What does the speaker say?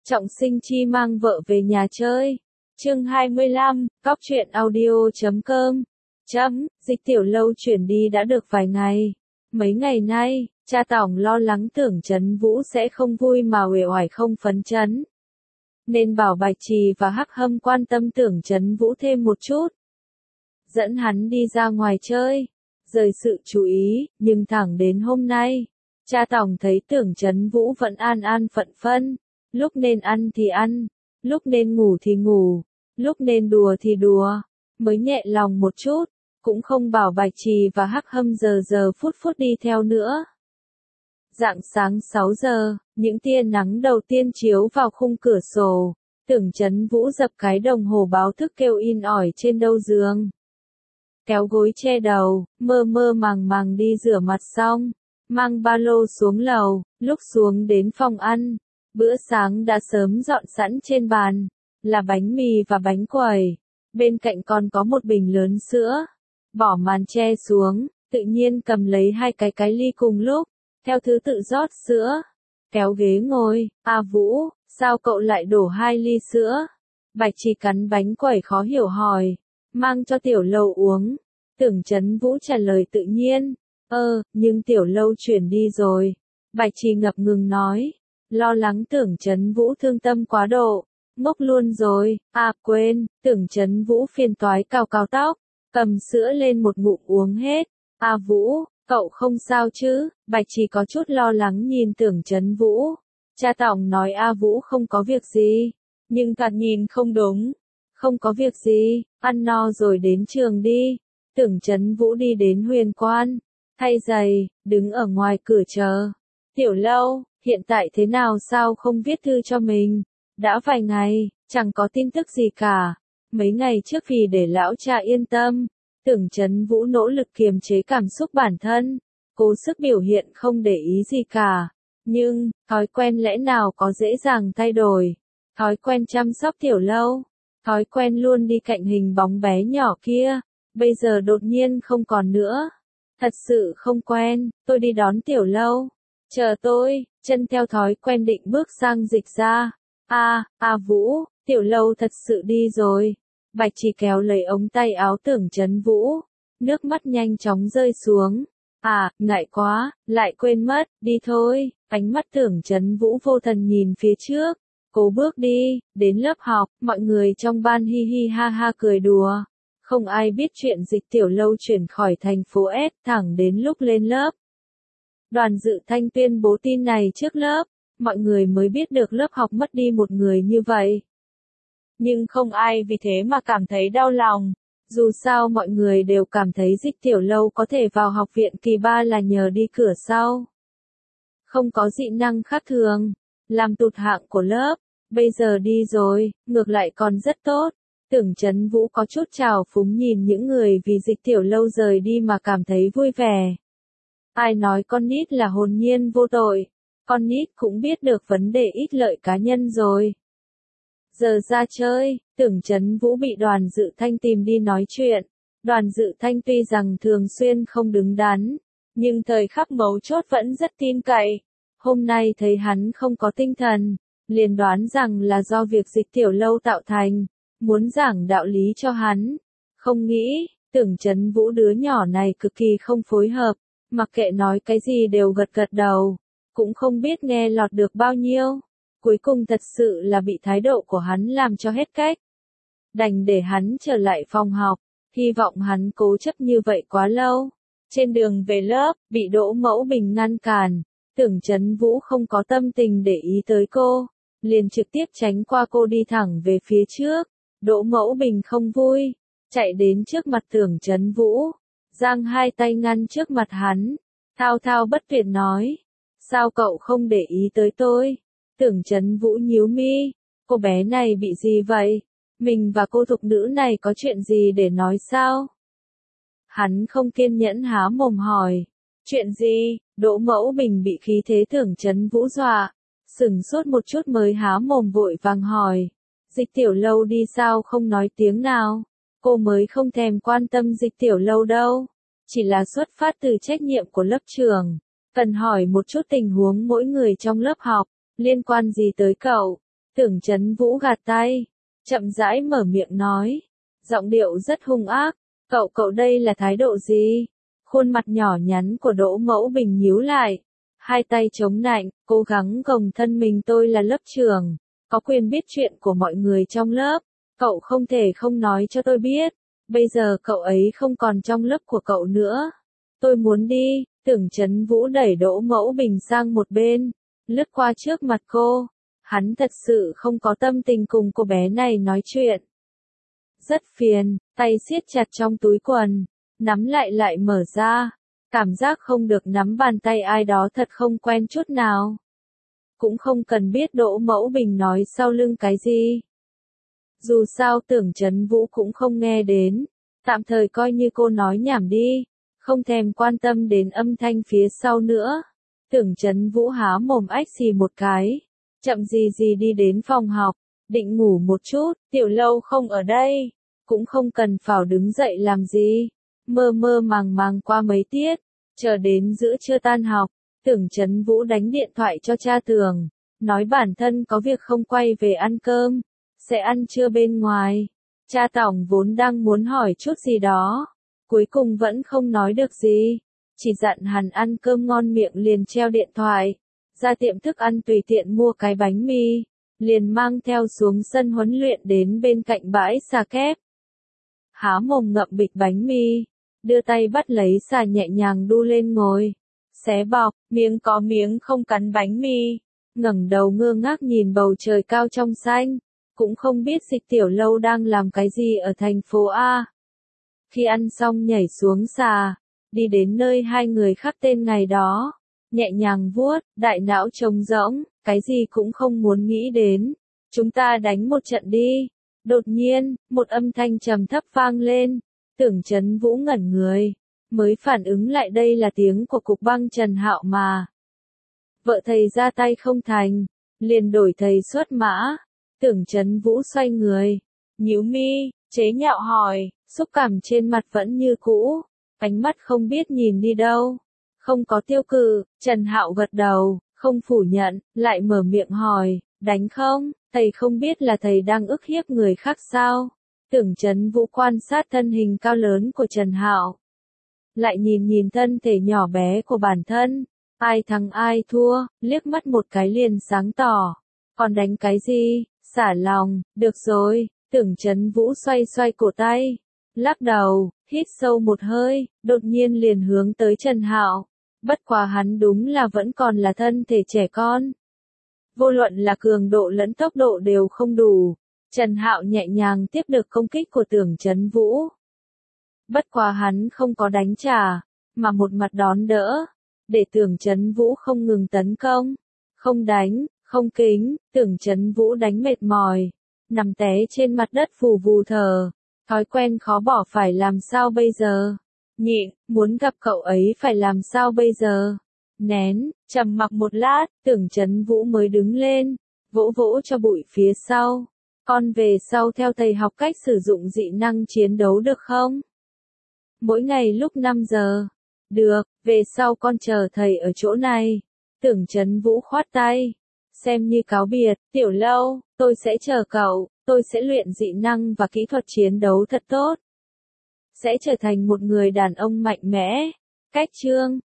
Trọng Sinh Chi mang vợ về nhà chơi. Chương 25, Cóc truyện audio.com. Dịch Tiểu Lâu chuyển đi đã được vài ngày. Mấy ngày nay, cha Tỏng lo lắng Tưởng Chấn Vũ sẽ không vui mà uể oải không phấn chấn. Nên bảo Bạch Trì và Hắc Hâm quan tâm Tưởng Chấn Vũ thêm một chút. Dẫn hắn đi ra ngoài chơi, rời sự chú ý, nhưng thẳng đến hôm nay, cha Tỏng thấy Tưởng Chấn Vũ vẫn an an phận phân. Lúc nên ăn thì ăn, lúc nên ngủ thì ngủ, lúc nên đùa thì đùa, mới nhẹ lòng một chút, cũng không bảo Bạch Trì và Hắc Hâm giờ phút đi theo nữa. Rạng sáng 6 giờ, những tia nắng đầu tiên chiếu vào khung cửa sổ, Tưởng Chấn Vũ dập cái đồng hồ báo thức kêu in ỏi trên đầu giường. Kéo gối che đầu, mơ màng đi rửa mặt xong, mang ba lô xuống lầu, lúc xuống đến phòng ăn. Bữa sáng đã sớm dọn sẵn trên bàn, là bánh mì và bánh quẩy, bên cạnh còn có một bình lớn sữa. Bỏ màn che xuống, tự nhiên cầm lấy hai cái ly cùng lúc, theo thứ tự rót sữa. Kéo ghế ngồi, Vũ, sao cậu lại đổ 2 ly sữa? Bạch Trì cắn bánh quẩy khó hiểu hỏi, mang cho Tiểu Lâu uống. Tưởng Chấn Vũ trả lời tự nhiên, nhưng Tiểu Lâu chuyển đi rồi. Bạch Trì ngập ngừng nói. Lo lắng Tưởng Chấn Vũ thương tâm quá độ, ngốc luôn rồi, quên, Tưởng Chấn Vũ phiền toái cào tóc, cầm sữa lên một ngụm uống hết. Vũ, cậu không sao chứ? Bạch Trì có chút lo lắng nhìn Tưởng Chấn Vũ. Cha Tỏng nói Vũ không có việc gì, nhưng thoạt nhìn không đúng. Không có việc gì, ăn no rồi đến trường đi. Tưởng Chấn Vũ đi đến Huyền Quan, thay giày, đứng ở ngoài cửa chờ. Tiểu Lâu, hiện tại thế nào sao không viết thư cho mình? Đã vài ngày, chẳng có tin tức gì cả. Mấy ngày trước vì để lão cha yên tâm, Tưởng Chấn Vũ nỗ lực kiềm chế cảm xúc bản thân, cố sức biểu hiện không để ý gì cả. Nhưng, thói quen lẽ nào có dễ dàng thay đổi? Thói quen chăm sóc Tiểu Lâu, thói quen luôn đi cạnh hình bóng bé nhỏ kia, bây giờ đột nhiên không còn nữa. Thật sự không quen, tôi đi đón Tiểu Lâu. Chờ tôi, chân theo thói quen định bước sang Dịch ra. Vũ, Tiểu Lâu thật sự đi rồi. Bạch Trì kéo lấy ống tay áo Tưởng Chấn Vũ. Nước mắt nhanh chóng rơi xuống. Ngại quá, lại quên mất, đi thôi. Ánh mắt Tưởng Chấn Vũ vô thần nhìn phía trước. Cố bước đi, đến lớp học, mọi người trong ban hi hi ha ha cười đùa. Không ai biết chuyện Dịch Tiểu Lâu chuyển khỏi thành phố S thẳng đến lúc lên lớp. Đoàn Dự Thanh tuyên bố tin này trước lớp, mọi người mới biết được lớp học mất đi một người như vậy. Nhưng không ai vì thế mà cảm thấy đau lòng, dù sao mọi người đều cảm thấy Dịch Tiểu Lâu có thể vào học viện kỳ 3 là nhờ đi cửa sau. Không có dị năng khác thường, làm tụt hạng của lớp, bây giờ đi rồi, ngược lại còn rất tốt. Tưởng Chấn Vũ có chút trào phúng nhìn những người vì Dịch Tiểu Lâu rời đi mà cảm thấy vui vẻ. Ai nói con nít là hồn nhiên vô tội, con nít cũng biết được vấn đề ích lợi cá nhân rồi. Giờ ra chơi, Tưởng Chấn Vũ bị Đoàn Dự Thanh tìm đi nói chuyện. Đoàn Dự Thanh tuy rằng thường xuyên không đứng đắn, nhưng thời khắc mấu chốt vẫn rất tin cậy. Hôm nay thấy hắn không có tinh thần, liền đoán rằng là do việc Dịch Tiểu Lâu tạo thành, muốn giảng đạo lý cho hắn. Không nghĩ, Tưởng Chấn Vũ đứa nhỏ này cực kỳ không phối hợp. Mặc kệ nói cái gì đều gật đầu, cũng không biết nghe lọt được bao nhiêu. Cuối cùng thật sự là bị thái độ của hắn làm cho hết cách. Đành để hắn trở lại phòng học, hy vọng hắn cố chấp như vậy quá lâu. Trên đường về lớp, bị Đỗ Mẫu Bình ngăn cản, Tưởng Chấn Vũ không có tâm tình để ý tới cô, liền trực tiếp tránh qua cô đi thẳng về phía trước. Đỗ Mẫu Bình không vui, chạy đến trước mặt Tưởng Chấn Vũ. Giang hai tay ngăn trước mặt hắn, thao bất tuyệt nói, sao cậu không để ý tới tôi? Tưởng Chấn Vũ nhíu mi, cô bé này bị gì vậy? Mình và cô thục nữ này có chuyện gì để nói sao? Hắn không kiên nhẫn há mồm hỏi, chuyện gì? Đỗ Mẫu Bình bị khí thế Tưởng Chấn Vũ dọa, sửng sốt một chút mới há mồm vội vàng hỏi, Dịch Tiểu Lâu đi sao không nói tiếng nào? Cô mới không thèm quan tâm Dịch Tiểu Lâu đâu, chỉ là xuất phát từ trách nhiệm của lớp trưởng, cần hỏi một chút tình huống mỗi người trong lớp học, liên quan gì tới cậu? Tưởng Chấn Vũ gạt tay, chậm rãi mở miệng nói, giọng điệu rất hung ác, cậu đây là thái độ gì? Khuôn mặt nhỏ nhắn của Đỗ Mẫu Bình nhíu lại, hai tay chống nạnh, cố gắng gồng thân mình. Tôi là lớp trưởng, có quyền biết chuyện của mọi người trong lớp, cậu không thể không nói cho tôi biết, bây giờ cậu ấy không còn trong lớp của cậu nữa. Tôi muốn đi. Tưởng Chấn Vũ đẩy Đỗ Mẫu Bình sang một bên, lướt qua trước mặt cô. Hắn thật sự không có tâm tình cùng cô bé này nói chuyện. Rất phiền, tay siết chặt trong túi quần, nắm lại mở ra. Cảm giác không được nắm bàn tay ai đó thật không quen chút nào. Cũng không cần biết Đỗ Mẫu Bình nói sau lưng cái gì. Dù sao Tưởng Chấn Vũ cũng không nghe đến, tạm thời coi như cô nói nhảm đi, không thèm quan tâm đến âm thanh phía sau nữa. Tưởng Chấn Vũ há mồm ách xì một cái, chậm gì đi đến phòng học, định ngủ một chút. Tiểu Lâu không ở đây, cũng không cần phải đứng dậy làm gì. Mơ màng qua mấy tiết, chờ đến giữa trưa tan học, Tưởng Chấn Vũ đánh điện thoại cho cha Tưởng, nói bản thân có việc không quay về ăn cơm, sẽ ăn trưa bên ngoài. Cha Tổng vốn đang muốn hỏi chút gì đó, cuối cùng vẫn không nói được gì, chỉ dặn hắn ăn cơm ngon miệng liền treo điện thoại, ra tiệm thức ăn tùy tiện mua cái bánh mì, liền mang theo xuống sân huấn luyện đến bên cạnh bãi xà kép. Há mồm ngậm bịch bánh mì, đưa tay bắt lấy xà nhẹ nhàng đu lên ngồi, xé bọc, miếng có miếng không cắn bánh mì, ngẩng đầu ngơ ngác nhìn bầu trời cao trong xanh, cũng không biết Dịch Tiểu Lâu đang làm cái gì ở thành phố A. Khi ăn xong nhảy xuống xà, đi đến nơi hai người khắc tên ngày đó, nhẹ nhàng vuốt, đại não trống rỗng, cái gì cũng không muốn nghĩ đến. Chúng ta đánh một trận đi. Đột nhiên, một âm thanh trầm thấp vang lên, Tưởng Chấn Vũ ngẩn người, mới phản ứng lại đây là tiếng của Cục Băng Trần Hạo mà. Vợ thầy ra tay không thành, liền đổi thầy xuất mã. Tưởng Chấn Vũ xoay người, nhíu mi, chế nhạo hỏi, xúc cảm trên mặt vẫn như cũ, ánh mắt không biết nhìn đi đâu. Không có tiêu cự. Trần Hạo gật đầu, không phủ nhận, lại mở miệng hỏi, đánh không? Thầy không biết là thầy đang ức hiếp người khác sao? Tưởng Chấn Vũ quan sát thân hình cao lớn của Trần Hạo, lại nhìn thân thể nhỏ bé của bản thân, ai thắng ai thua, liếc mắt một cái liền sáng tỏ. Còn đánh cái gì? Xả lòng, được rồi. Tưởng Chấn Vũ xoay cổ tay, lắc đầu, hít sâu một hơi, đột nhiên liền hướng tới Trần Hạo. Bất quá hắn đúng là vẫn còn là thân thể trẻ con. Vô luận là cường độ lẫn tốc độ đều không đủ. Trần Hạo nhẹ nhàng tiếp được công kích của Tưởng Chấn Vũ. Bất quá hắn không có đánh trả, mà một mặt đón đỡ, để Tưởng Chấn Vũ không ngừng tấn công. Không đánh, không kính, Tưởng Chấn Vũ đánh mệt mỏi, nằm té trên mặt đất phù vù thở. Thói quen khó bỏ, phải làm sao bây giờ? Nhịn, muốn gặp cậu ấy phải làm sao bây giờ? Nén, trầm mặc một lát, Tưởng Chấn Vũ mới đứng lên, vỗ cho bụi phía sau. Con về sau theo thầy học cách sử dụng dị năng chiến đấu được không? Mỗi ngày lúc 5 giờ. Được, về sau con chờ thầy ở chỗ này. Tưởng Chấn Vũ khoát tay, xem như cáo biệt. Tiểu Lâu, tôi sẽ chờ cậu, tôi sẽ luyện dị năng và kỹ thuật chiến đấu thật tốt. Sẽ trở thành một người đàn ông mạnh mẽ. Cách chương